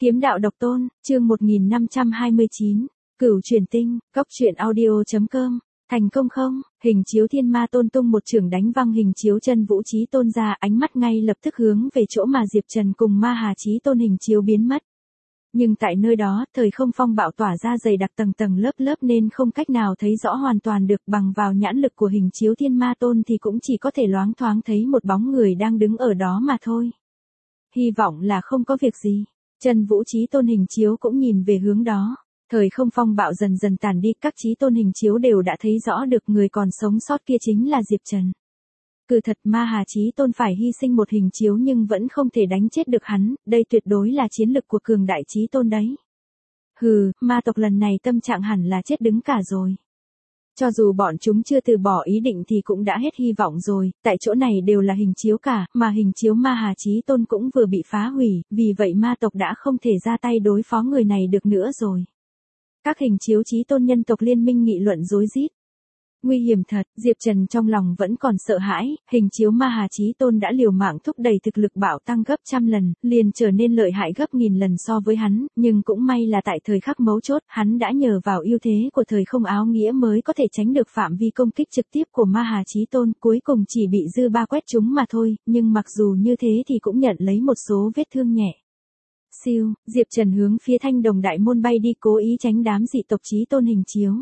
Kiếm đạo độc tôn, chương 1529, Cửu Truyền Tinh, Cốc truyện audio.com, thành công không? Hình chiếu Thiên Ma Tôn tung một chưởng đánh văng hình chiếu Chân Vũ Chí Tôn ra, ánh mắt ngay lập tức hướng về chỗ mà Diệp Trần cùng Ma Hà Chí Tôn hình chiếu biến mất. Nhưng tại nơi đó, thời không phong bạo tỏa ra dày đặc tầng tầng lớp lớp nên không cách nào thấy rõ hoàn toàn được, bằng vào nhãn lực của hình chiếu Thiên Ma Tôn thì cũng chỉ có thể loáng thoáng thấy một bóng người đang đứng ở đó mà thôi. Hy vọng là không có việc gì. Chân Vũ Chí Tôn hình chiếu cũng nhìn về hướng đó. Thời không phong bạo dần dần tàn đi, các chí tôn hình chiếu đều đã thấy rõ được người còn sống sót kia chính là Diệp Trần. Cứ thật Ma Hà Chí Tôn phải hy sinh một hình chiếu nhưng vẫn không thể đánh chết được hắn, đây tuyệt đối là chiến lực của cường đại chí tôn đấy. Hừ, ma tộc lần này tâm trạng hẳn là chết đứng cả rồi. Cho dù bọn chúng chưa từ bỏ ý định thì cũng đã hết hy vọng rồi, tại chỗ này đều là hình chiếu cả, mà hình chiếu Ma Hà Chí Tôn cũng vừa bị phá hủy, vì vậy ma tộc đã không thể ra tay đối phó người này được nữa rồi. Các hình chiếu chí tôn nhân tộc liên minh nghị luận rối rít. Nguy hiểm thật, Diệp Trần trong lòng vẫn còn sợ hãi, hình chiếu Ma Hà Chí Tôn đã liều mạng thúc đẩy thực lực bạo tăng gấp trăm lần, liền trở nên lợi hại gấp nghìn lần so với hắn, nhưng cũng may là tại thời khắc mấu chốt, hắn đã nhờ vào ưu thế của thời không áo nghĩa mới có thể tránh được phạm vi công kích trực tiếp của Ma Hà Chí Tôn, cuối cùng chỉ bị dư ba quét trúng mà thôi, nhưng mặc dù như thế thì cũng nhận lấy một số vết thương nhẹ. Siêu, Diệp Trần hướng phía Thanh Đồng Đại Môn bay đi, cố ý tránh đám dị tộc chí tôn hình chiếu.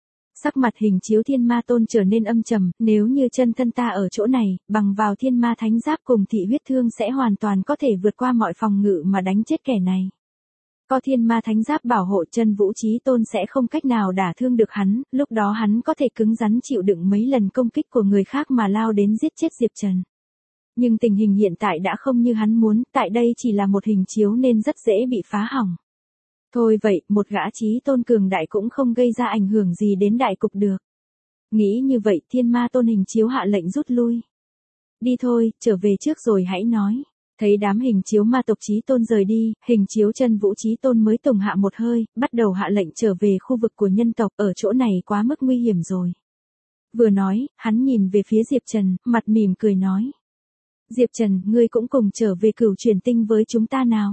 Sắc mặt hình chiếu Thiên Ma Tôn trở nên âm trầm, nếu như chân thân ta ở chỗ này, bằng vào Thiên Ma Thánh Giáp cùng thị huyết thương sẽ hoàn toàn có thể vượt qua mọi phòng ngự mà đánh chết kẻ này. Có Thiên Ma Thánh Giáp bảo hộ, Chân Vũ Chí Tôn sẽ không cách nào đả thương được hắn, lúc đó hắn có thể cứng rắn chịu đựng mấy lần công kích của người khác mà lao đến giết chết Diệp Trần. Nhưng tình hình hiện tại đã không như hắn muốn, tại đây chỉ là một hình chiếu nên rất dễ bị phá hỏng. Thôi vậy, một gã chí tôn cường đại cũng không gây ra ảnh hưởng gì đến đại cục được. Nghĩ như vậy, Thiên Ma Tôn hình chiếu hạ lệnh rút lui. Đi thôi, trở về trước rồi hãy nói. Thấy đám hình chiếu ma tộc chí tôn rời đi, hình chiếu Chân Vũ Chí Tôn mới tùng hạ một hơi, bắt đầu hạ lệnh trở về khu vực của nhân tộc, ở chỗ này quá mức nguy hiểm rồi. Vừa nói, hắn nhìn về phía Diệp Trần, mặt mỉm cười nói. Diệp Trần, ngươi cũng cùng trở về Cửu Truyền Tinh với chúng ta nào.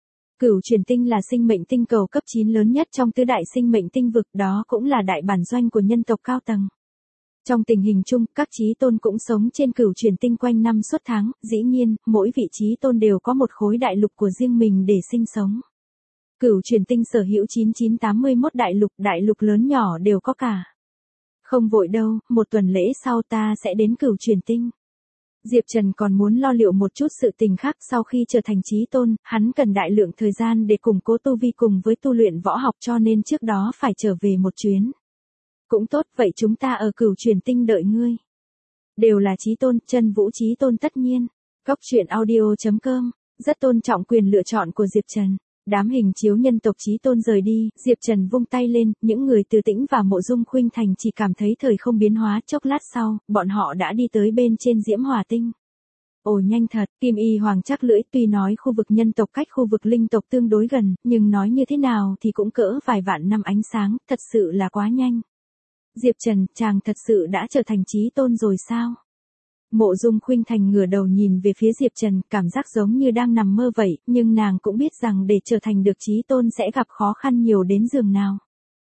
Cửu Truyền Tinh là sinh mệnh tinh cầu cấp 9 lớn nhất trong tứ đại sinh mệnh tinh vực, đó cũng là đại bản doanh của nhân tộc cao tầng. Trong tình hình chung, các chí tôn cũng sống trên Cửu Truyền Tinh quanh năm suốt tháng, dĩ nhiên, mỗi vị chí tôn đều có một khối đại lục của riêng mình để sinh sống. Cửu Truyền Tinh sở hữu 9981 đại lục lớn nhỏ đều có cả. Không vội đâu, một tuần lễ sau ta sẽ đến Cửu Truyền Tinh. Diệp Trần còn muốn lo liệu một chút sự tình khác, sau khi trở thành chí tôn, hắn cần đại lượng thời gian để củng cố tu vi cùng với tu luyện võ học, cho nên trước đó phải trở về một chuyến. Cũng tốt, vậy chúng ta ở Cửu Truyền Tinh đợi ngươi. Đều là chí tôn, Chân Vũ Chí Tôn tất nhiên. Cốc truyện audio.com, rất tôn trọng quyền lựa chọn của Diệp Trần. Đám hình chiếu nhân tộc chí tôn rời đi, Diệp Trần vung tay lên, những người Từ Tĩnh và Mộ Dung Khuynh Thành chỉ cảm thấy thời không biến hóa, chốc lát sau, bọn họ đã đi tới bên trên Diễm Hỏa Tinh. Ồ nhanh thật, Kim Y Hoàng chắc lưỡi, tuy nói khu vực nhân tộc cách khu vực linh tộc tương đối gần, nhưng nói như thế nào thì cũng cỡ vài vạn năm ánh sáng, thật sự là quá nhanh. Diệp Trần, chàng thật sự đã trở thành chí tôn rồi sao? Mộ Dung Khuynh Thành ngửa đầu nhìn về phía Diệp Trần, cảm giác giống như đang nằm mơ vậy, nhưng nàng cũng biết rằng để trở thành được chí tôn sẽ gặp khó khăn nhiều đến giường nào.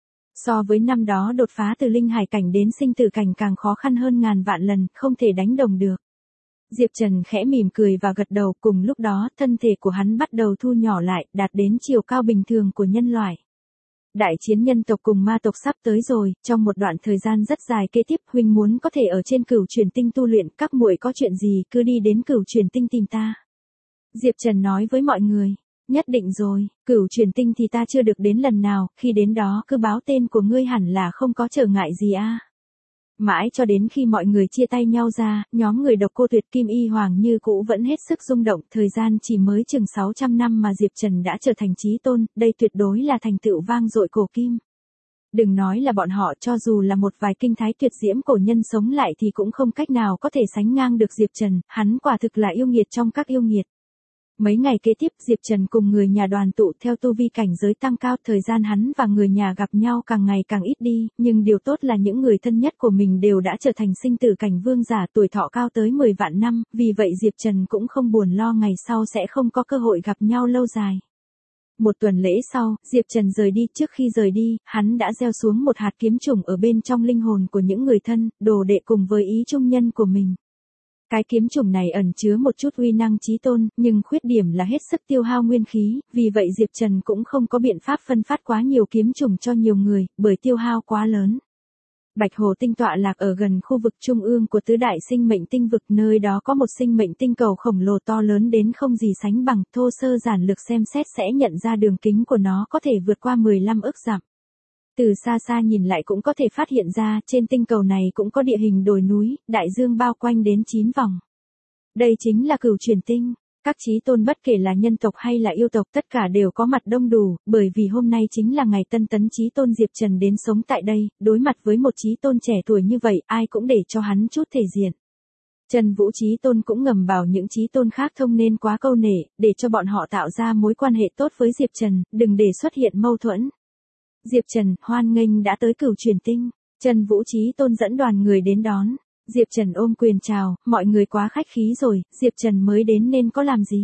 So với năm đó đột phá từ linh hải cảnh đến sinh tử cảnh càng khó khăn hơn ngàn vạn lần, không thể đánh đồng được. Diệp Trần khẽ mỉm cười và gật đầu, cùng lúc đó, thân thể của hắn bắt đầu thu nhỏ lại, đạt đến chiều cao bình thường của nhân loại. Đại chiến nhân tộc cùng ma tộc sắp tới rồi, trong một đoạn thời gian rất dài kế tiếp, huynh muốn có thể ở trên Cửu Truyền Tinh tu luyện, các muội có chuyện gì cứ đi đến Cửu Truyền Tinh tìm ta. Diệp Trần nói với mọi người, nhất định rồi, Cửu Truyền Tinh thì ta chưa được đến lần nào, khi đến đó cứ báo tên của ngươi hẳn là không có trở ngại gì a. Mãi cho đến khi mọi người chia tay nhau ra, nhóm người Độc Cô Tuyệt Kim Y Hoàng như cũ vẫn hết sức rung động, thời gian chỉ mới chừng 600 năm mà Diệp Trần đã trở thành chí tôn, đây tuyệt đối là thành tựu vang dội cổ kim. Đừng nói là bọn họ, cho dù là một vài kinh thái tuyệt diễm cổ nhân sống lại thì cũng không cách nào có thể sánh ngang được Diệp Trần, hắn quả thực là yêu nghiệt trong các yêu nghiệt. Mấy ngày kế tiếp, Diệp Trần cùng người nhà đoàn tụ, theo tu vi cảnh giới tăng cao, thời gian hắn và người nhà gặp nhau càng ngày càng ít đi, nhưng điều tốt là những người thân nhất của mình đều đã trở thành sinh tử cảnh vương giả, tuổi thọ cao tới 10 vạn năm, vì vậy Diệp Trần cũng không buồn lo ngày sau sẽ không có cơ hội gặp nhau lâu dài. Một tuần lễ sau, Diệp Trần rời đi, trước khi rời đi, hắn đã gieo xuống một hạt kiếm trùng ở bên trong linh hồn của những người thân, đồ đệ cùng với ý trung nhân của mình. Cái kiếm trùng này ẩn chứa một chút uy năng chí tôn, nhưng khuyết điểm là hết sức tiêu hao nguyên khí, vì vậy Diệp Trần cũng không có biện pháp phân phát quá nhiều kiếm trùng cho nhiều người, bởi tiêu hao quá lớn. Bạch Hồ tinh tọa lạc ở gần khu vực trung ương của tứ đại sinh mệnh tinh vực, nơi đó có một sinh mệnh tinh cầu khổng lồ to lớn đến không gì sánh bằng, thô sơ giản lược xem xét sẽ nhận ra đường kính của nó có thể vượt qua 15 ức dặm. Từ xa xa nhìn lại cũng có thể phát hiện ra, trên tinh cầu này cũng có địa hình đồi núi, đại dương bao quanh đến 9 vòng. Đây chính là Cửu Truyền Tinh. Các chí tôn bất kể là nhân tộc hay là yêu tộc tất cả đều có mặt đông đủ, bởi vì hôm nay chính là ngày tân tấn chí tôn Diệp Trần đến sống tại đây, đối mặt với một chí tôn trẻ tuổi như vậy, ai cũng để cho hắn chút thể diện. Trần Vũ chí tôn cũng ngầm bảo những chí tôn khác không nên quá câu nể, để cho bọn họ tạo ra mối quan hệ tốt với Diệp Trần, đừng để xuất hiện mâu thuẫn. Diệp Trần, hoan nghênh đã tới Cửu Truyền Tinh. Trần Vũ chí tôn dẫn đoàn người đến đón. Diệp Trần ôm quyền chào, mọi người quá khách khí rồi, Diệp Trần mới đến nên có làm gì.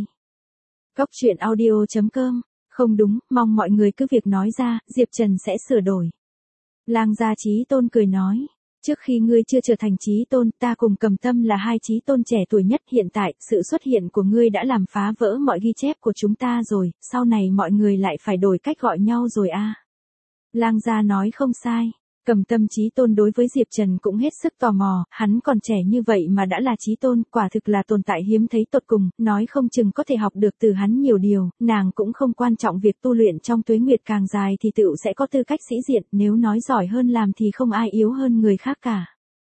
Cốc truyện audio.com, không đúng, mong mọi người cứ việc nói ra, Diệp Trần sẽ sửa đổi. Lang gia chí tôn cười nói, trước khi ngươi chưa trở thành chí tôn, ta cùng Cầm Tâm là hai chí tôn trẻ tuổi nhất, hiện tại, sự xuất hiện của ngươi đã làm phá vỡ mọi ghi chép của chúng ta rồi, sau này mọi người lại phải đổi cách gọi nhau rồi a. Lang gia nói không sai. Cầm Tâm chí tôn đối với Diệp Trần cũng hết sức tò mò, hắn còn trẻ như vậy mà đã là chí tôn, quả thực là tồn tại hiếm thấy tột cùng, nói không chừng có thể học được từ hắn nhiều điều, nàng cũng không quan trọng việc tu luyện trong tuế nguyệt càng dài thì tựu sẽ có tư cách sĩ diện, nếu nói giỏi hơn làm thì không ai yếu hơn người khác cả.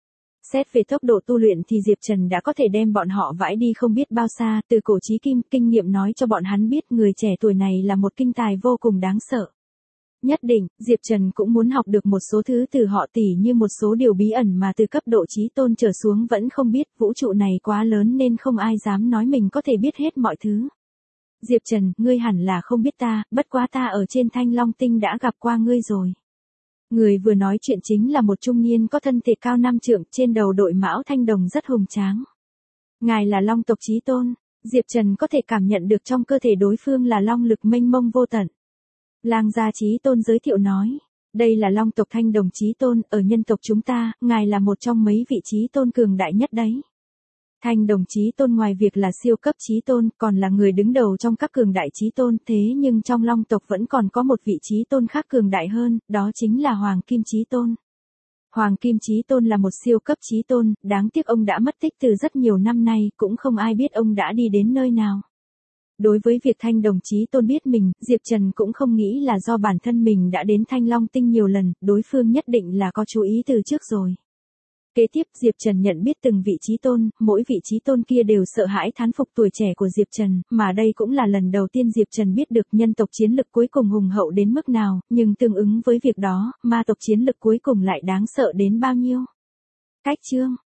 Xét về tốc độ tu luyện thì Diệp Trần đã có thể đem bọn họ vãi đi không biết bao xa, từ cổ chí kim, kinh nghiệm nói cho bọn hắn biết người trẻ tuổi này là một kinh tài vô cùng đáng sợ. Nhất định, Diệp Trần cũng muốn học được một số thứ từ họ tỉ như một số điều bí ẩn mà từ cấp độ chí tôn trở xuống vẫn không biết, vũ trụ này quá lớn nên không ai dám nói mình có thể biết hết mọi thứ. Diệp Trần, ngươi hẳn là không biết ta, bất quá ta ở trên Thanh Long Tinh đã gặp qua ngươi rồi. Người vừa nói chuyện chính là một trung niên có thân thể cao 5 trượng, trên đầu đội mão thanh đồng rất hùng tráng. Ngài là Long tộc chí tôn, Diệp Trần có thể cảm nhận được trong cơ thể đối phương là long lực mênh mông vô tận. Lang gia chí tôn giới thiệu nói, đây là Long tộc Thanh Đồng chí tôn, ở nhân tộc chúng ta, ngài là một trong mấy vị chí tôn cường đại nhất đấy. Thanh Đồng chí tôn ngoài việc là siêu cấp chí tôn, còn là người đứng đầu trong các cường đại chí tôn, thế nhưng trong Long tộc vẫn còn có một vị chí tôn khác cường đại hơn, đó chính là Hoàng Kim chí tôn. Hoàng Kim chí tôn là một siêu cấp chí tôn, đáng tiếc ông đã mất tích từ rất nhiều năm nay, cũng không ai biết ông đã đi đến nơi nào. Đối với việc Thanh Đồng chí tôn biết mình, Diệp Trần cũng không nghĩ là do bản thân mình đã đến Thanh Long Tinh nhiều lần, đối phương nhất định là có chú ý từ trước rồi. Kế tiếp Diệp Trần nhận biết từng vị chí tôn, mỗi vị chí tôn kia đều sợ hãi thán phục tuổi trẻ của Diệp Trần, mà đây cũng là lần đầu tiên Diệp Trần biết được nhân tộc chiến lực cuối cùng hùng hậu đến mức nào, nhưng tương ứng với việc đó, ma tộc chiến lực cuối cùng lại đáng sợ đến bao nhiêu. Cách chương